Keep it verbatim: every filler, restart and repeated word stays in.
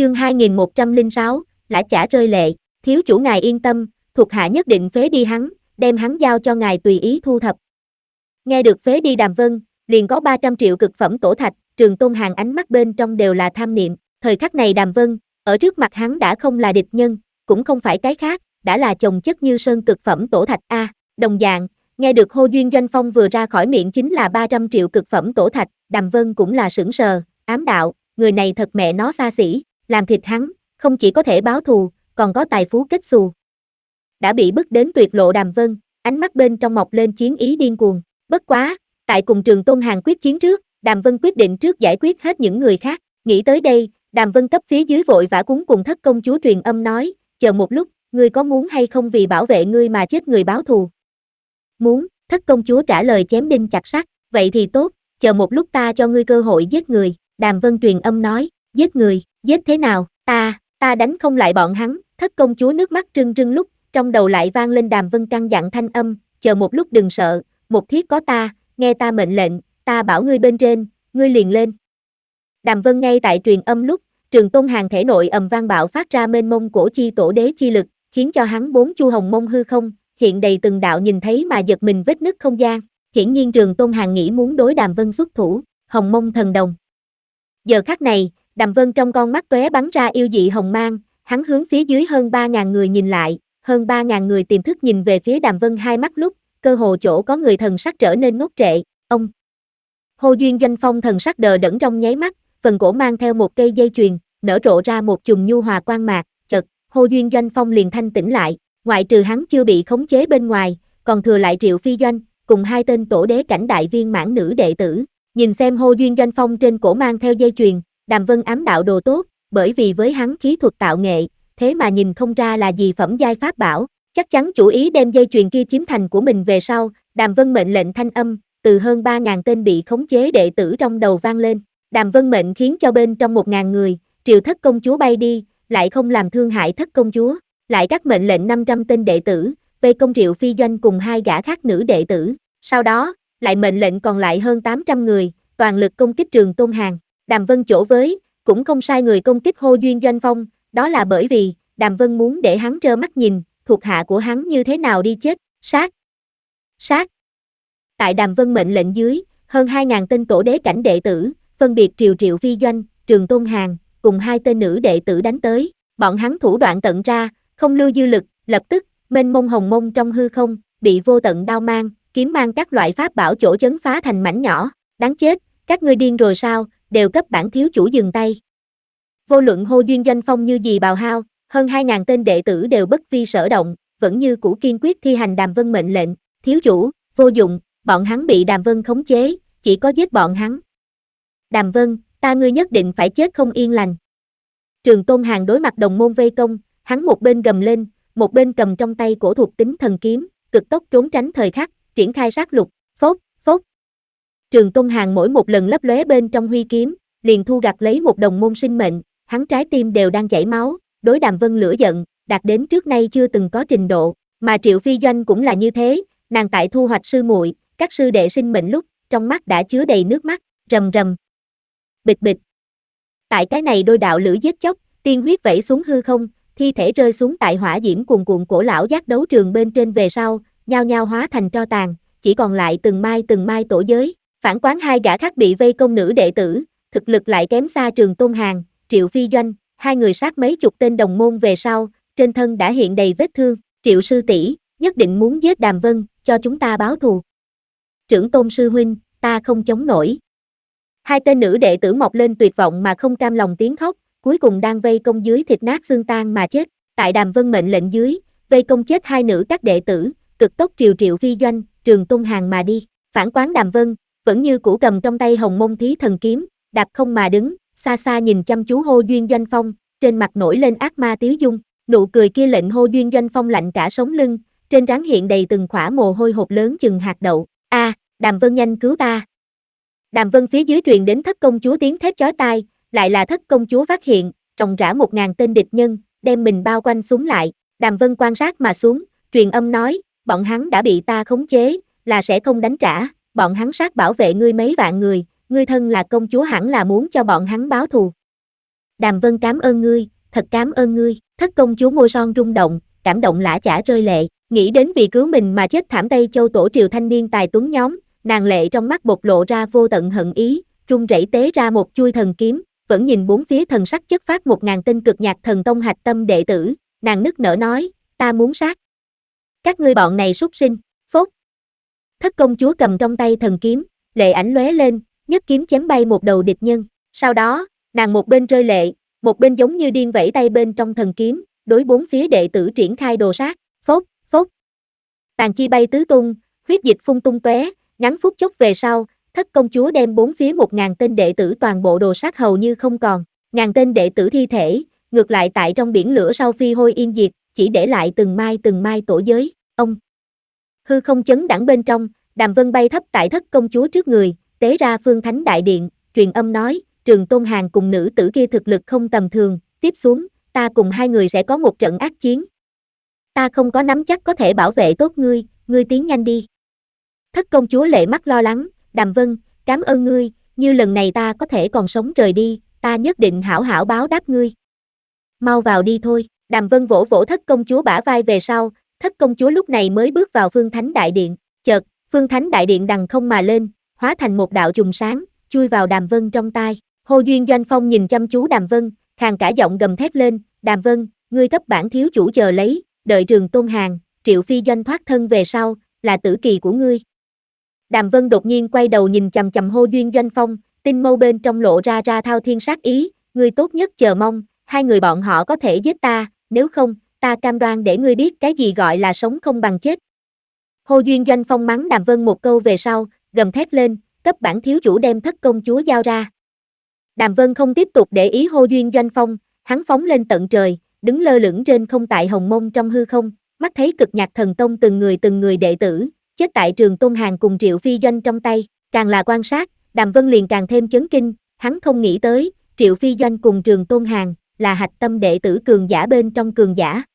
Chương hai nghìn một trăm lẻ sáu, lã chả rơi lệ, thiếu chủ ngài yên tâm, thuộc hạ nhất định phế đi hắn, đem hắn giao cho ngài tùy ý thu thập. Nghe được phế đi Đàm Vân, liền có ba trăm triệu cực phẩm tổ thạch, Trường Tôn Hàn ánh mắt bên trong đều là tham niệm, thời khắc này Đàm Vân, ở trước mặt hắn đã không là địch nhân, cũng không phải cái khác, đã là chồng chất như sơn cực phẩm tổ thạch a. Đồng dạng, nghe được hô duyên doanh phong vừa ra khỏi miệng chính là ba trăm triệu cực phẩm tổ thạch, Đàm Vân cũng là sững sờ, ám đạo, người này thật mẹ nó xa xỉ, làm thịt hắn, không chỉ có thể báo thù, còn có tài phú kết xù. Đã bị bức đến tuyệt lộ Đàm Vân, ánh mắt bên trong mọc lên chiến ý điên cuồng, bất quá, tại cùng Trường Tôn Hàn quyết chiến trước, Đàm Vân quyết định trước giải quyết hết những người khác, nghĩ tới đây, Đàm Vân cấp phía dưới vội vã cuống cùng thất công chúa truyền âm nói, chờ một lúc, ngươi có muốn hay không vì bảo vệ ngươi mà chết người báo thù? Muốn, thất công chúa trả lời chém đinh chặt sắt, vậy thì tốt, chờ một lúc ta cho ngươi cơ hội giết người, Đàm Vân truyền âm nói, giết người, giết thế nào, ta, ta đánh không lại bọn hắn, thất công chúa nước mắt rưng rưng lúc, trong đầu lại vang lên Đàm Vân căn dặn thanh âm, chờ một lúc đừng sợ, một thiết có ta, nghe ta mệnh lệnh, ta bảo ngươi bên trên, ngươi liền lên. Đàm Vân ngay tại truyền âm lúc, Trường Tôn Hàn thể nội ầm vang bạo phát ra mênh mông cổ chi tổ đế chi lực, khiến cho hắn bốn chu hồng mông hư không, hiện đầy từng đạo nhìn thấy mà giật mình vết nứt không gian. Hiển nhiên Trường Tôn Hàn nghĩ muốn đối Đàm Vân xuất thủ, hồng mông thần đồng. Giờ khắc này, Đàm Vân trong con mắt tóe bắn ra yêu dị hồng mang, hắn hướng phía dưới hơn ba ngàn người nhìn lại, hơn ba ngàn người tiềm thức nhìn về phía Đàm Vân hai mắt lúc, cơ hồ chỗ có người thần sắc trở nên ngốc trệ, ông. Hô duyên doanh phong thần sắc đờ đẫn trong nháy mắt, phần cổ mang theo một cây dây chuyền, nở rộ ra một chùm nhu hòa quang mạc, chợt, hô duyên doanh phong liền thanh tỉnh lại, ngoại trừ hắn chưa bị khống chế bên ngoài, còn thừa lại Triệu Phi Doanh, cùng hai tên tổ đế cảnh đại viên mãn nữ đệ tử, nhìn xem hô duyên doanh phong trên cổ mang theo dây chuyền, Đàm Vân ám đạo đồ tốt, bởi vì với hắn khí thuật tạo nghệ, thế mà nhìn không ra là gì phẩm giai pháp bảo, chắc chắn chủ ý đem dây chuyền kia chiếm thành của mình về sau, Đàm Vân mệnh lệnh thanh âm, từ hơn ba ngàn tên bị khống chế đệ tử trong đầu vang lên, Đàm Vân mệnh khiến cho bên trong một ngàn người, Triều thất công chúa bay đi, lại không làm thương hại thất công chúa, lại các mệnh lệnh năm trăm tên đệ tử, vây công Triệu Phi Doanh cùng hai gã khác nữ đệ tử, sau đó, lại mệnh lệnh còn lại hơn tám trăm người, toàn lực công kích Trường Tôn Hàn, Đàm Vân chỗ với, cũng không sai người công kích hô duyên doanh phong, đó là bởi vì, Đàm Vân muốn để hắn trơ mắt nhìn, thuộc hạ của hắn như thế nào đi chết, sát, sát. Tại Đàm Vân mệnh lệnh dưới, hơn hai ngàn tên tổ đế cảnh đệ tử, phân biệt Triều Triệu Phi Doanh, Trường Tôn Hàn, cùng hai tên nữ đệ tử đánh tới, bọn hắn thủ đoạn tận ra, không lưu dư lực, lập tức, mênh mông hồng mông trong hư không, bị vô tận đao mang, kiếm mang các loại pháp bảo chỗ chấn phá thành mảnh nhỏ, đáng chết, các ngươi điên rồi sao, đều cấp bản thiếu chủ dừng tay. Vô luận hô duyên doanh phong như gì bào hao, hơn hai ngàn tên đệ tử đều bất vi sở động, vẫn như cũ kiên quyết thi hành Đàm Vân mệnh lệnh, thiếu chủ, vô dụng, bọn hắn bị Đàm Vân khống chế, chỉ có giết bọn hắn. Đàm Vân, ta ngươi nhất định phải chết không yên lành. Trường Tôn Hàn đối mặt đồng môn vây công, hắn một bên gầm lên, một bên cầm trong tay cổ thuộc tính thần kiếm, cực tốc trốn tránh thời khắc, triển khai sát lục, phốt, phốt. Trường Tôn Hàn mỗi một lần lấp lóe bên trong huy kiếm, liền thu gặt lấy một đồng môn sinh mệnh, hắn trái tim đều đang chảy máu, đối Đàm Vân lửa giận, đạt đến trước nay chưa từng có trình độ, mà Triệu Phi Doanh cũng là như thế, nàng tại thu hoạch sư muội, các sư đệ sinh mệnh lúc, trong mắt đã chứa đầy nước mắt, rầm rầm. Bịch bịch. Tại cái này đôi đạo lửa giết chóc, tiên huyết vẩy xuống hư không, thi thể rơi xuống tại hỏa diễm cuồn cuộn cổ lão giác đấu trường bên trên về sau, nhao nhao hóa thành tro tàn, chỉ còn lại từng mai từng mai tổ giới. Phản quán hai gã khác bị vây công nữ đệ tử, thực lực lại kém xa Trường Tôn Hàn, Triệu Phi Doanh, hai người sát mấy chục tên đồng môn về sau, trên thân đã hiện đầy vết thương, Triệu sư tỷ, nhất định muốn giết Đàm Vân, cho chúng ta báo thù. Trưởng Tôn sư huynh, ta không chống nổi. Hai tên nữ đệ tử mọc lên tuyệt vọng mà không cam lòng tiếng khóc, cuối cùng đang vây công dưới thịt nát xương tan mà chết, tại Đàm Vân mệnh lệnh dưới, vây công chết hai nữ các đệ tử, cực tốc Triều Triệu Phi Doanh, Trường Tôn Hàn mà đi, phản quán Đàm Vân, vẫn như cũ cầm trong tay hồng mông thí thần kiếm, đạp không mà đứng, xa xa nhìn chăm chú hô duyên doanh phong, trên mặt nổi lên ác ma tiếu dung, nụ cười kia lệnh hô duyên doanh phong lạnh cả sống lưng, trên trán hiện đầy từng khỏa mồ hôi hột lớn chừng hạt đậu, a, à, Đàm Vân nhanh cứu ta. Đàm Vân phía dưới truyền đến thất công chúa tiếng thét chói tai, lại là thất công chúa phát hiện, ròng rã một ngàn tên địch nhân, đem mình bao quanh xuống lại, Đàm Vân quan sát mà xuống, truyền âm nói, bọn hắn đã bị ta khống chế, là sẽ không đánh trả, bọn hắn sát bảo vệ ngươi mấy vạn người, ngươi thân là công chúa hẳn là muốn cho bọn hắn báo thù. Đàm Vân cảm ơn ngươi, thật cảm ơn ngươi, thất công chúa môi son rung động, cảm động lã chả rơi lệ, nghĩ đến vì cứu mình mà chết thảm Tây Châu tổ triều thanh niên tài tuấn nhóm, nàng lệ trong mắt bộc lộ ra vô tận hận ý, run rẩy tế ra một chuôi thần kiếm, vẫn nhìn bốn phía thần sắc chất phát một ngàn tinh cực nhạc thần tông hạch tâm đệ tử, nàng nức nở nói, ta muốn sát các ngươi bọn này súc sinh, phốt. Thất công chúa cầm trong tay thần kiếm, lệ ảnh lóe lên, nhất kiếm chém bay một đầu địch nhân, sau đó, nàng một bên rơi lệ, một bên giống như điên vẫy tay bên trong thần kiếm, đối bốn phía đệ tử triển khai đồ sát, phốt, phốt. Tàn chi bay tứ tung, huyết dịch phun tung tóe, ngắn phút chốc về sau, thất công chúa đem bốn phía một ngàn tên đệ tử toàn bộ đồ sát hầu như không còn, ngàn tên đệ tử thi thể, ngược lại tại trong biển lửa sau phi hôi yên diệt, chỉ để lại từng mai từng mai tổ giới, ông. Hư không chấn đẳng bên trong, Đàm Vân bay thấp tại thất công chúa trước người, tế ra phương thánh đại điện, truyền âm nói, Trường Tôn Hàn cùng nữ tử kia thực lực không tầm thường, tiếp xuống, ta cùng hai người sẽ có một trận ác chiến. Ta không có nắm chắc có thể bảo vệ tốt ngươi, ngươi tiến nhanh đi. Thất công chúa lệ mắt lo lắng, Đàm Vân, cảm ơn ngươi, như lần này ta có thể còn sống rời đi, ta nhất định hảo hảo báo đáp ngươi. Mau vào đi thôi, Đàm Vân vỗ vỗ thất công chúa bả vai về sau, thất công chúa lúc này mới bước vào phương thánh đại điện, chợt, phương thánh đại điện đằng không mà lên, hóa thành một đạo trùng sáng, chui vào Đàm Vân trong tai. Hồ Duyên Doanh Phong nhìn chăm chú Đàm Vân, khàn cả giọng gầm thét lên, Đàm Vân, ngươi cấp bản thiếu chủ chờ lấy, đợi Trường Tôn Hàn, Triệu Phi Doanh thoát thân về sau, là tử kỳ của ngươi. Đàm Vân đột nhiên quay đầu nhìn chằm chằm Hồ Duyên Doanh Phong, tinh mâu bên trong lộ ra ra thao thiên sát ý, ngươi tốt nhất chờ mong, hai người bọn họ có thể giết ta, nếu không, ta cam đoan để ngươi biết cái gì gọi là sống không bằng chết. Hồ Duyên Doanh Phong mắng Đàm Vân một câu về sau, gầm thét lên, cấp bản thiếu chủ đem thất công chúa giao ra. Đàm Vân không tiếp tục để ý Hồ Duyên Doanh Phong, hắn phóng lên tận trời, đứng lơ lửng trên không tại hồng mông trong hư không, mắt thấy cực nhạc thần tông từng người từng người đệ tử, chết tại Trường Tôn Hàn cùng Triệu Phi Doanh trong tay, càng là quan sát, Đàm Vân liền càng thêm chấn kinh, hắn không nghĩ tới, Triệu Phi Doanh cùng Trường Tôn Hàn, là hạch tâm đệ tử cường giả bên trong cường giả.